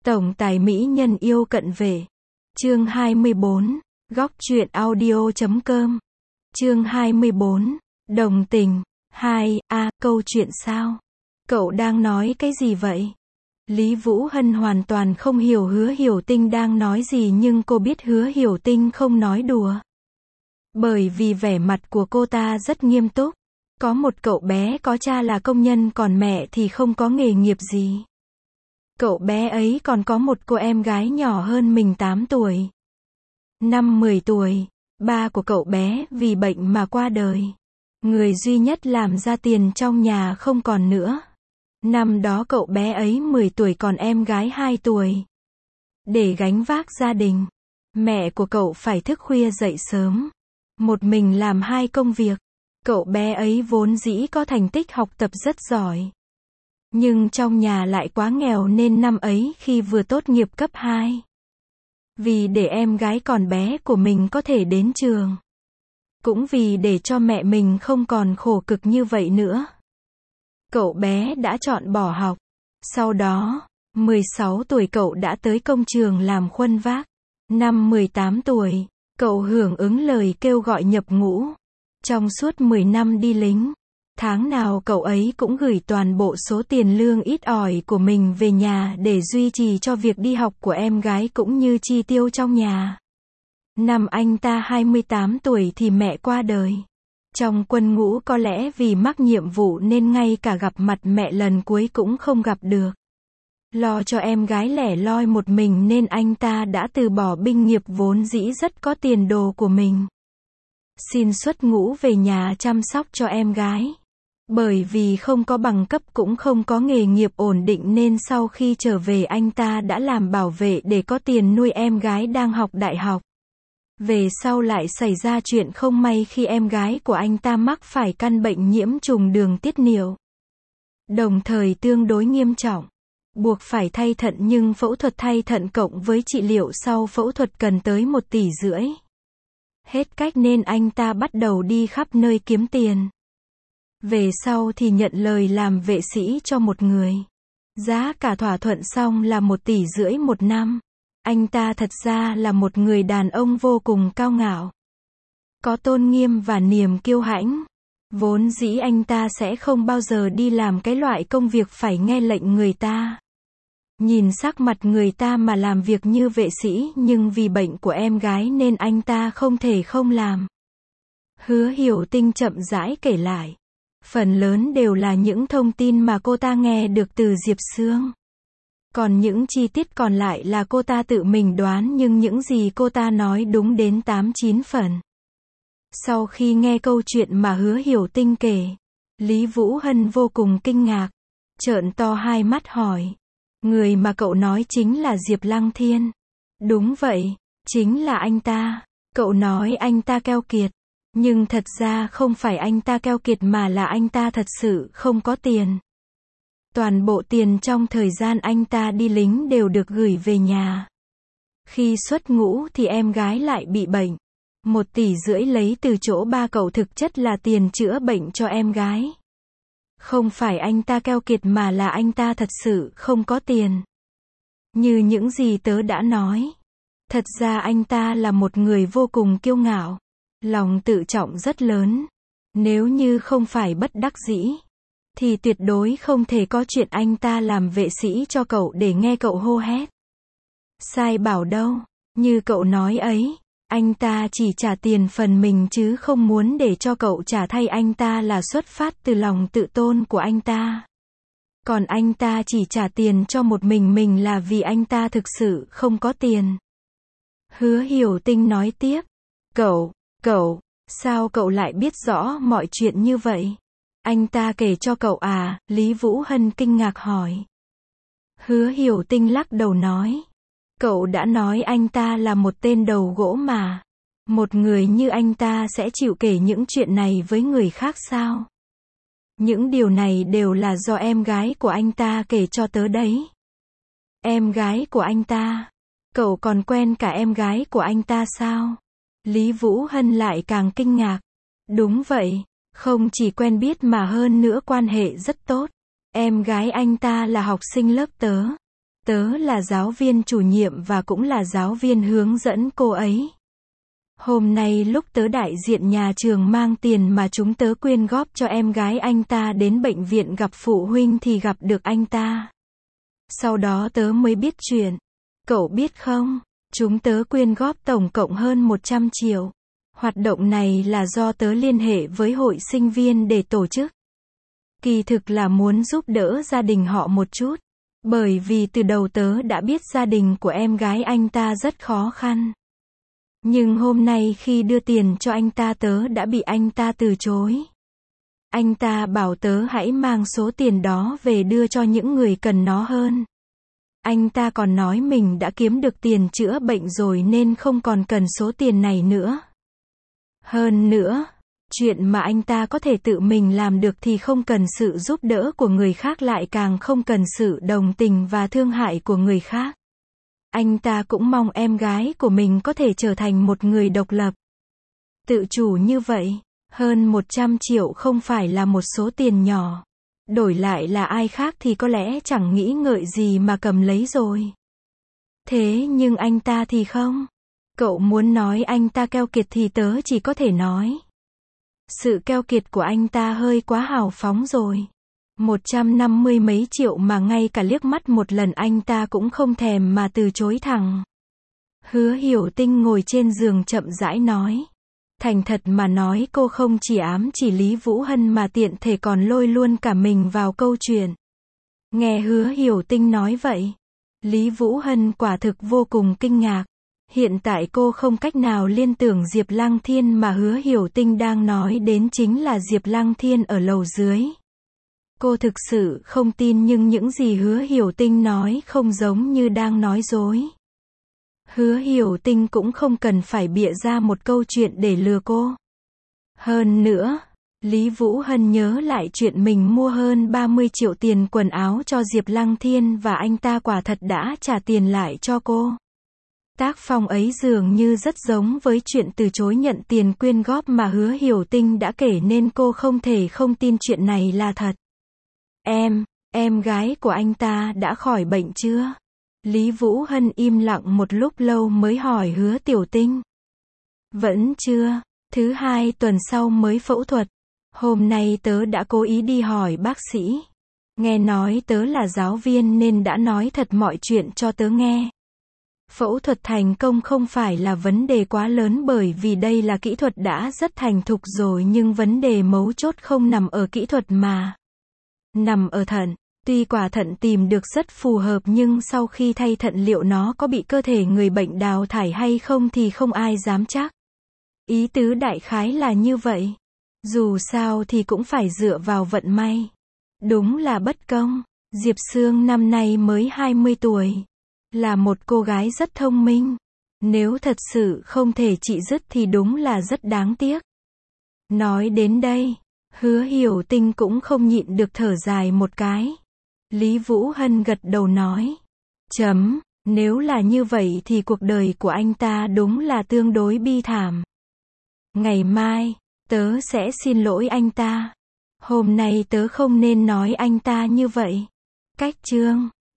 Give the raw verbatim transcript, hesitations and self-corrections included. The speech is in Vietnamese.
Tổng tài mỹ nhân yêu cận vệ. Chương hai mươi bốn. Góc truyện audio chấm com. Chương hai mươi bốn. Đồng tình. hai. A, câu chuyện sao? Cậu đang nói cái gì vậy? Lý Vũ Hân hoàn toàn không hiểu Hứa Hiểu Tinh đang nói gì, nhưng cô biết Hứa Hiểu Tinh không nói đùa. Bởi vì vẻ mặt của cô ta rất nghiêm túc. Có một cậu bé có cha là công nhân, còn mẹ thì không có nghề nghiệp gì. Cậu bé ấy còn có một cô em gái nhỏ hơn mình tám tuổi. Năm mười tuổi, ba của cậu bé vì bệnh mà qua đời. Người duy nhất làm ra tiền trong nhà không còn nữa. Năm đó cậu bé ấy mười tuổi, còn em gái hai tuổi. Để gánh vác gia đình, mẹ của cậu phải thức khuya dậy sớm, một mình làm hai công việc. Cậu bé ấy vốn dĩ có thành tích học tập rất giỏi, nhưng trong nhà lại quá nghèo nên năm ấy khi vừa tốt nghiệp cấp hai, vì để em gái còn bé của mình có thể đến trường, cũng vì để cho mẹ mình không còn khổ cực như vậy nữa, cậu bé đã chọn bỏ học. Sau đó, mười sáu tuổi cậu đã tới công trường làm khuân vác. Năm mười tám tuổi, cậu hưởng ứng lời kêu gọi nhập ngũ. Trong suốt mười năm đi lính, tháng nào cậu ấy cũng gửi toàn bộ số tiền lương ít ỏi của mình về nhà để duy trì cho việc đi học của em gái cũng như chi tiêu trong nhà. Năm anh ta hai mươi tám tuổi thì mẹ qua đời. Trong quân ngũ có lẽ vì mắc nhiệm vụ nên ngay cả gặp mặt mẹ lần cuối cũng không gặp được. Lo cho em gái lẻ loi một mình nên anh ta đã từ bỏ binh nghiệp vốn dĩ rất có tiền đồ của mình. Xin xuất ngũ về nhà chăm sóc cho em gái. Bởi vì không có bằng cấp cũng không có nghề nghiệp ổn định nên sau khi trở về anh ta đã làm bảo vệ để có tiền nuôi em gái đang học đại học. Về sau lại xảy ra chuyện không may khi em gái của anh ta mắc phải căn bệnh nhiễm trùng đường tiết niệu, đồng thời tương đối nghiêm trọng, buộc phải thay thận, nhưng phẫu thuật thay thận cộng với trị liệu sau phẫu thuật cần tới một tỷ rưỡi. Hết cách nên anh ta bắt đầu đi khắp nơi kiếm tiền. Về sau thì nhận lời làm vệ sĩ cho một người. Giá cả thỏa thuận xong là một tỷ rưỡi một năm. Anh ta thật ra là một người đàn ông vô cùng cao ngạo, có tôn nghiêm và niềm kiêu hãnh. Vốn dĩ anh ta sẽ không bao giờ đi làm cái loại công việc phải nghe lệnh người ta, nhìn sắc mặt người ta mà làm việc như vệ sĩ, nhưng vì bệnh của em gái nên anh ta không thể không làm. Hứa Hiểu Tinh chậm rãi kể lại. Phần lớn đều là những thông tin mà cô ta nghe được từ Diệp Sương. Còn những chi tiết còn lại là cô ta tự mình đoán, nhưng những gì cô ta nói đúng đến tám chín phần. Sau khi nghe câu chuyện mà Hứa Hiểu Tinh kể, Lý Vũ Hân vô cùng kinh ngạc, trợn to hai mắt hỏi. Người mà cậu nói chính là Diệp Lăng Thiên? Đúng vậy, chính là anh ta. Cậu nói anh ta keo kiệt, nhưng thật ra không phải anh ta keo kiệt mà là anh ta thật sự không có tiền. Toàn bộ tiền trong thời gian anh ta đi lính đều được gửi về nhà. Khi xuất ngũ thì em gái lại bị bệnh. Một tỷ rưỡi lấy từ chỗ ba cậu thực chất là tiền chữa bệnh cho em gái. Không phải anh ta keo kiệt mà là anh ta thật sự không có tiền. Như những gì tớ đã nói, thật ra anh ta là một người vô cùng kiêu ngạo, lòng tự trọng rất lớn. Nếu như không phải bất đắc dĩ, thì tuyệt đối không thể có chuyện anh ta làm vệ sĩ cho cậu để nghe cậu hô hét. Sai bảo đâu, như cậu nói ấy, anh ta chỉ trả tiền phần mình chứ không muốn để cho cậu trả thay anh ta là xuất phát từ lòng tự tôn của anh ta. Còn anh ta chỉ trả tiền cho một mình mình là vì anh ta thực sự không có tiền. Hứa Hiểu Tinh nói tiếp. Cậu, cậu, sao cậu lại biết rõ mọi chuyện như vậy? Anh ta kể cho cậu à? Lý Vũ Hân kinh ngạc hỏi. Hứa Hiểu Tinh lắc đầu nói. Cậu đã nói anh ta là một tên đầu gỗ mà. Một người như anh ta sẽ chịu kể những chuyện này với người khác sao? Những điều này đều là do em gái của anh ta kể cho tớ đấy. Em gái của anh ta? Cậu còn quen cả em gái của anh ta sao? Lý Vũ Hân lại càng kinh ngạc. Đúng vậy, không chỉ quen biết mà hơn nữa quan hệ rất tốt. Em gái anh ta là học sinh lớp tớ. Tớ là giáo viên chủ nhiệm và cũng là giáo viên hướng dẫn cô ấy. Hôm nay lúc tớ đại diện nhà trường mang tiền mà chúng tớ quyên góp cho em gái anh ta đến bệnh viện gặp phụ huynh thì gặp được anh ta. Sau đó tớ mới biết chuyện. Cậu biết không, chúng tớ quyên góp tổng cộng hơn một trăm triệu. Hoạt động này là do tớ liên hệ với hội sinh viên để tổ chức. Kỳ thực là muốn giúp đỡ gia đình họ một chút. Bởi vì từ đầu tớ đã biết gia đình của em gái anh ta rất khó khăn. Nhưng hôm nay khi đưa tiền cho anh ta tớ đã bị anh ta từ chối. Anh ta bảo tớ hãy mang số tiền đó về đưa cho những người cần nó hơn. Anh ta còn nói mình đã kiếm được tiền chữa bệnh rồi nên không còn cần số tiền này nữa. Hơn nữa, chuyện mà anh ta có thể tự mình làm được thì không cần sự giúp đỡ của người khác, lại càng không cần sự đồng tình và thương hại của người khác. Anh ta cũng mong em gái của mình có thể trở thành một người độc lập, tự chủ như vậy. Hơn một trăm triệu không phải là một số tiền nhỏ. Đổi lại là ai khác thì có lẽ chẳng nghĩ ngợi gì mà cầm lấy rồi. Thế nhưng anh ta thì không. Cậu muốn nói anh ta keo kiệt thì tớ chỉ có thể nói. Sự keo kiệt của anh ta hơi quá hào phóng rồi. Một trăm năm mươi mấy triệu mà ngay cả liếc mắt một lần anh ta cũng không thèm mà từ chối thẳng. Hứa Hiểu Tinh ngồi trên giường chậm rãi nói. Thành thật mà nói, cô không chỉ ám chỉ Lý Vũ Hân mà tiện thể còn lôi luôn cả mình vào câu chuyện. Nghe Hứa Hiểu Tinh nói vậy, Lý Vũ Hân quả thực vô cùng kinh ngạc. Hiện tại cô không cách nào liên tưởng Diệp Lăng Thiên mà Hứa Hiểu Tinh đang nói đến chính là Diệp Lăng Thiên ở lầu dưới. Cô thực sự không tin, nhưng những gì Hứa Hiểu Tinh nói không giống như đang nói dối. Hứa Hiểu Tinh cũng không cần phải bịa ra một câu chuyện để lừa cô. Hơn nữa, Lý Vũ Hân nhớ lại chuyện mình mua hơn ba mươi triệu tiền quần áo cho Diệp Lăng Thiên và anh ta quả thật đã trả tiền lại cho cô. Tác phong ấy dường như rất giống với chuyện từ chối nhận tiền quyên góp mà Hứa Hiểu Tinh đã kể, nên cô không thể không tin chuyện này là thật. Em, em gái của anh ta đã khỏi bệnh chưa? Lý Vũ Hân im lặng một lúc lâu mới hỏi Hứa Tiểu Tinh. Vẫn chưa, thứ hai tuần sau mới phẫu thuật. Hôm nay tớ đã cố ý đi hỏi bác sĩ. Nghe nói tớ là giáo viên nên đã nói thật mọi chuyện cho tớ nghe. Phẫu thuật thành công không phải là vấn đề quá lớn bởi vì đây là kỹ thuật đã rất thành thục rồi, nhưng vấn đề mấu chốt không nằm ở kỹ thuật mà nằm ở thận. Tuy quả thận tìm được rất phù hợp nhưng sau khi thay thận liệu nó có bị cơ thể người bệnh đào thải hay không thì không ai dám chắc. Ý tứ đại khái là như vậy. Dù sao thì cũng phải dựa vào vận may. Đúng là bất công. Diệp Sương năm nay mới hai mươi tuổi. Là một cô gái rất thông minh. Nếu thật sự không thể trị dứt thì đúng là rất đáng tiếc. Nói đến đây, Hứa Hiểu Tinh cũng không nhịn được thở dài một cái. Lý Vũ Hân gật đầu nói. Chấm, nếu là như vậy thì cuộc đời của anh ta đúng là tương đối bi thảm. Ngày mai, tớ sẽ xin lỗi anh ta. Hôm nay tớ không nên nói anh ta như vậy. Cách chương